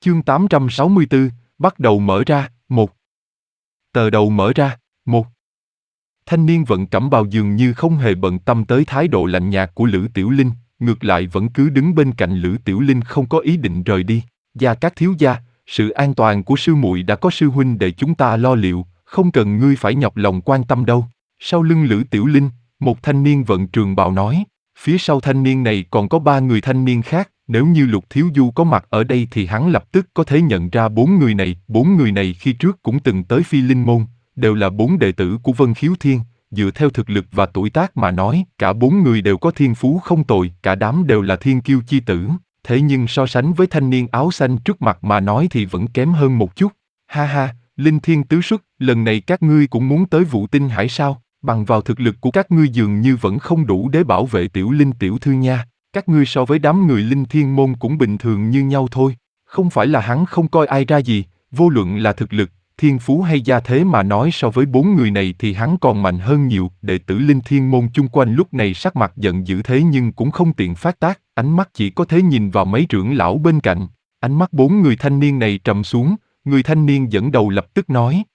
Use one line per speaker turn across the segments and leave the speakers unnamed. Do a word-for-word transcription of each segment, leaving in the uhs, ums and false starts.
Chương tám trăm sáu mươi tư, bắt đầu mở ra, một. Tờ đầu mở ra, một. Thanh niên vận cẩm bào dường như không hề bận tâm tới thái độ lạnh nhạt của Lữ Tiểu Linh, ngược lại vẫn cứ đứng bên cạnh Lữ Tiểu Linh không có ý định rời đi. Gia Cát thiếu gia, sự an toàn của sư muội đã có sư huynh để chúng ta lo liệu, không cần ngươi phải nhọc lòng quan tâm đâu. Sau lưng Lữ Tiểu Linh, một thanh niên vận trường bào nói, phía sau thanh niên này còn có ba người thanh niên khác, nếu như Lục Thiếu Du có mặt ở đây thì hắn lập tức có thể nhận ra bốn người này. Bốn người này khi trước cũng từng tới Phi Linh Môn, đều là bốn đệ tử của Vân Khiếu Thiên. Dựa theo thực lực và tuổi tác mà nói, cả bốn người đều có thiên phú không tồi, cả đám đều là thiên kiêu chi tử. Thế nhưng so sánh với thanh niên áo xanh trước mặt mà nói thì vẫn kém hơn một chút. Ha ha, Linh Thiên tứ xuất, lần này các ngươi cũng muốn tới Vụ Tinh Hải sao? Bằng vào thực lực của các ngươi dường như vẫn không đủ để bảo vệ Tiểu Linh tiểu thư nha. Các ngươi so với đám người Linh Thiên môn cũng bình thường như nhau thôi. Không phải là hắn không coi ai ra gì, vô luận là thực lực, thiên phú hay gia thế mà nói so với bốn người này thì hắn còn mạnh hơn nhiều. Đệ tử Linh Thiên môn chung quanh lúc này sắc mặt giận dữ thế nhưng cũng không tiện phát tác, ánh mắt chỉ có thể nhìn vào mấy trưởng lão bên cạnh. Ánh mắt bốn người thanh niên này trầm xuống, người thanh niên dẫn đầu lập tức nói: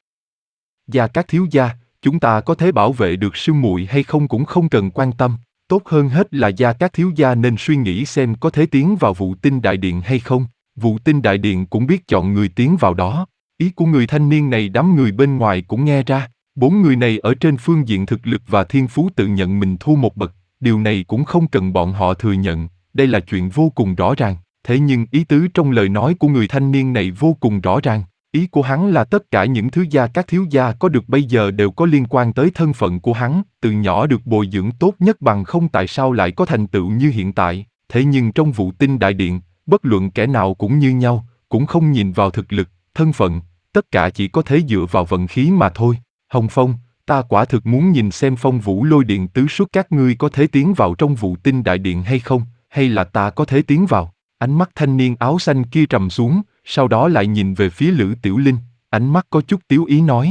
Gia Cát thiếu gia, chúng ta có thể bảo vệ được sư muội hay không cũng không cần quan tâm. Tốt hơn hết là Gia Cát thiếu gia nên suy nghĩ xem có thể tiến vào Vụ Tinh Đại Điện hay không. Vụ Tinh Đại Điện cũng biết chọn người tiến vào đó. Ý của người thanh niên này đám người bên ngoài cũng nghe ra. Bốn người này ở trên phương diện thực lực và thiên phú tự nhận mình thua một bậc. Điều này cũng không cần bọn họ thừa nhận. Đây là chuyện vô cùng rõ ràng. Thế nhưng ý tứ trong lời nói của người thanh niên này vô cùng rõ ràng. Ý của hắn là tất cả những thứ Gia Cát thiếu gia có được bây giờ đều có liên quan tới thân phận của hắn, từ nhỏ được bồi dưỡng tốt nhất bằng không tại sao lại có thành tựu như hiện tại. Thế nhưng trong Vụ Tinh Đại Điện, bất luận kẻ nào cũng như nhau, cũng không nhìn vào thực lực, thân phận, tất cả chỉ có thể dựa vào vận khí mà thôi. Hồng Phong, ta quả thực muốn nhìn xem Phong Vũ Lôi Điện tứ xuất các ngươi có thể tiến vào trong Vụ Tinh Đại Điện hay không, hay là ta có thể tiến vào. Ánh mắt thanh niên áo xanh kia trầm xuống, sau đó lại nhìn về phía Lữ Tiểu Linh, ánh mắt có chút tiếu ý nói: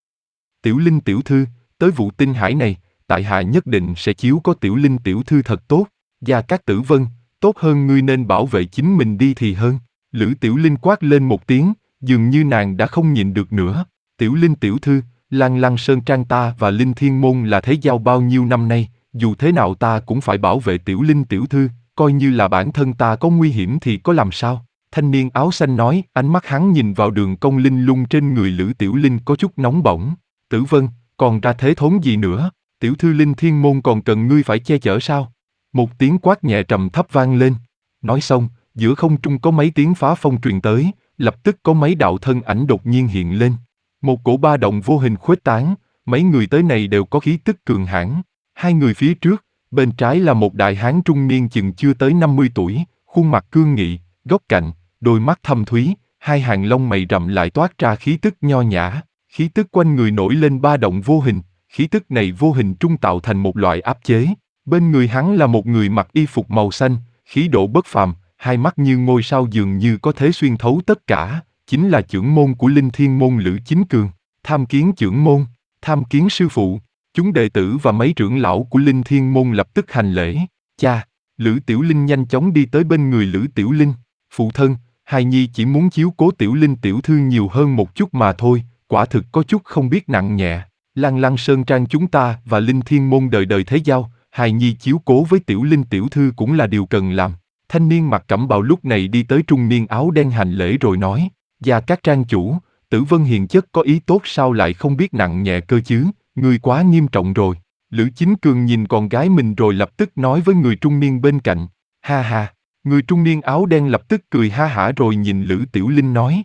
Tiểu Linh tiểu thư, tới Vụ Tinh Hải này, tại hạ nhất định sẽ chiếu có Tiểu Linh tiểu thư thật tốt. Gia Cát Tử Vân, tốt hơn ngươi nên bảo vệ chính mình đi thì hơn. Lữ Tiểu Linh quát lên một tiếng, dường như nàng đã không nhịn được nữa. Tiểu Linh tiểu thư, Lan Lăng Sơn Trang ta và Linh Thiên môn là thế giao bao nhiêu năm nay, dù thế nào ta cũng phải bảo vệ Tiểu Linh tiểu thư, coi như là bản thân ta có nguy hiểm thì có làm sao? Thanh niên áo xanh nói, ánh mắt hắn nhìn vào đường cong linh lung trên người Lữ Tiểu Linh có chút nóng bỏng. Tử Vân, còn ra thế thốn gì nữa? Tiểu thư Linh Thiên môn còn cần ngươi phải che chở sao? Một tiếng quát nhẹ trầm thấp vang lên. Nói xong, giữa không trung có mấy tiếng phá phong truyền tới, lập tức có mấy đạo thân ảnh đột nhiên hiện lên. Một cổ ba động vô hình khuếch tán, mấy người tới này đều có khí tức cường hãn. Hai người phía trước, bên trái là một đại hán trung niên chừng chưa tới năm mươi tuổi, khuôn mặt cương nghị, góc cạnh, đôi mắt thâm thúy, hai hàng lông mày rậm lại toát ra khí tức nho nhã, khí tức quanh người nổi lên ba động vô hình, khí tức này vô hình trung tạo thành một loại áp chế. Bên người hắn là một người mặc y phục màu xanh, khí độ bất phàm, hai mắt như ngôi sao dường như có thể xuyên thấu tất cả, chính là trưởng môn của Linh Thiên môn Lữ Chính Cường. Tham kiến trưởng môn, tham kiến sư phụ. Chúng đệ tử và mấy trưởng lão của Linh Thiên môn lập tức hành lễ. Cha, Lữ Tiểu Linh nhanh chóng đi tới bên người Lữ Tiểu Linh. Phụ thân, hài nhi chỉ muốn chiếu cố Tiểu Linh tiểu thư nhiều hơn một chút mà thôi, quả thực có chút không biết nặng nhẹ. Lan Lăng Sơn Trang chúng ta và Linh Thiên môn đời đời thế giao, hài nhi chiếu cố với Tiểu Linh tiểu thư cũng là điều cần làm. Thanh niên mặc cẩm bào lúc này đi tới trung niên áo đen hành lễ rồi nói: Gia Cát trang chủ, Tử Vân hiền chất có ý tốt sao lại không biết nặng nhẹ cơ chứ, ngươi quá nghiêm trọng rồi. Lữ Chính Cường nhìn con gái mình rồi lập tức nói với người trung niên bên cạnh. Ha ha, người trung niên áo đen lập tức cười ha hả rồi nhìn Lữ Tiểu Linh nói: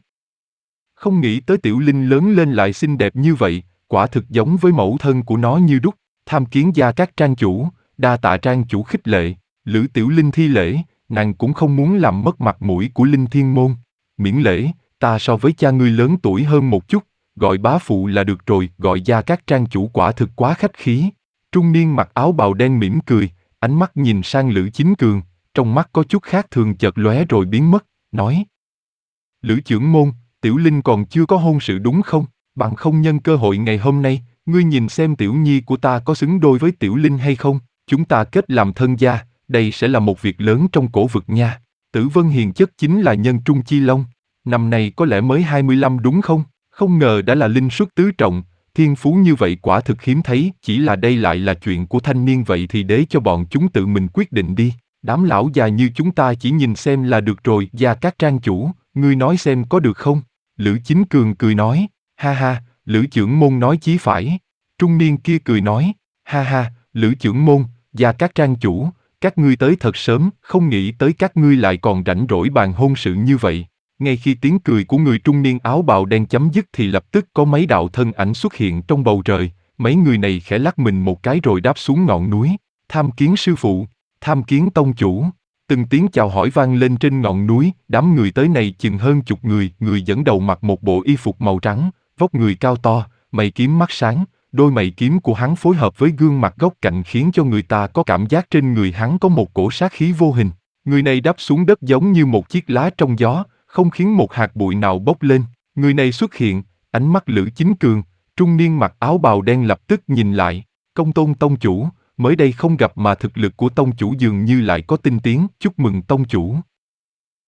Không nghĩ tới Tiểu Linh lớn lên lại xinh đẹp như vậy, quả thực giống với mẫu thân của nó như đúc. Tham kiến Gia Cát trang chủ, đa tạ trang chủ khích lệ. Lữ Tiểu Linh thi lễ, nàng cũng không muốn làm mất mặt mũi của Linh Thiên môn. Miễn lễ, ta so với cha ngươi lớn tuổi hơn một chút, gọi bá phụ là được rồi, gọi Gia Cát trang chủ quả thực quá khách khí. Trung niên mặc áo bào đen mỉm cười, ánh mắt nhìn sang Lữ Chính Cường, trong mắt có chút khác thường chợt lóe rồi biến mất, nói: Lữ trưởng môn, Tiểu Linh còn chưa có hôn sự đúng không? Bằng không nhân cơ hội ngày hôm nay, ngươi nhìn xem Tiểu Nhi của ta có xứng đôi với Tiểu Linh hay không? Chúng ta kết làm thân gia, đây sẽ là một việc lớn trong cổ vực nha. Tử Vân hiền chất chính là nhân trung chi long. năm nay có lẽ mới hai mươi lăm đúng không? Không ngờ đã là linh xuất tứ trọng, thiên phú như vậy quả thực hiếm thấy, chỉ là đây lại là chuyện của thanh niên vậy thì để cho bọn chúng tự mình quyết định đi. Đám lão già như chúng ta chỉ nhìn xem là được rồi. Gia Cát Trang chủ, ngươi nói xem có được không? Lữ Chính Cường cười nói, ha ha, Lữ trưởng môn nói chí phải. Trung niên kia cười nói, ha ha, Lữ trưởng môn, Gia Cát Trang chủ, các ngươi tới thật sớm, không nghĩ tới các ngươi lại còn rảnh rỗi bàn hôn sự như vậy. Ngay khi tiếng cười của người trung niên áo bào đen chấm dứt thì lập tức có mấy đạo thân ảnh xuất hiện trong bầu trời, mấy người này khẽ lắc mình một cái rồi đáp xuống ngọn núi. Tham kiến sư phụ, tham kiến tông chủ. Từng tiếng chào hỏi vang lên trên ngọn núi, đám người tới này chừng hơn chục người, người dẫn đầu mặc một bộ y phục màu trắng, vóc người cao to, mày kiếm mắt sáng, đôi mày kiếm của hắn phối hợp với gương mặt góc cạnh khiến cho người ta có cảm giác trên người hắn có một cổ sát khí vô hình. Người này đáp xuống đất giống như một chiếc lá trong gió, không khiến một hạt bụi nào bốc lên. Người này xuất hiện, ánh mắt Lữ Chính Cường, trung niên mặc áo bào đen lập tức nhìn lại. Công tôn tông chủ, mới đây không gặp mà thực lực của tông chủ dường như lại có tinh tiến, chúc mừng tông chủ.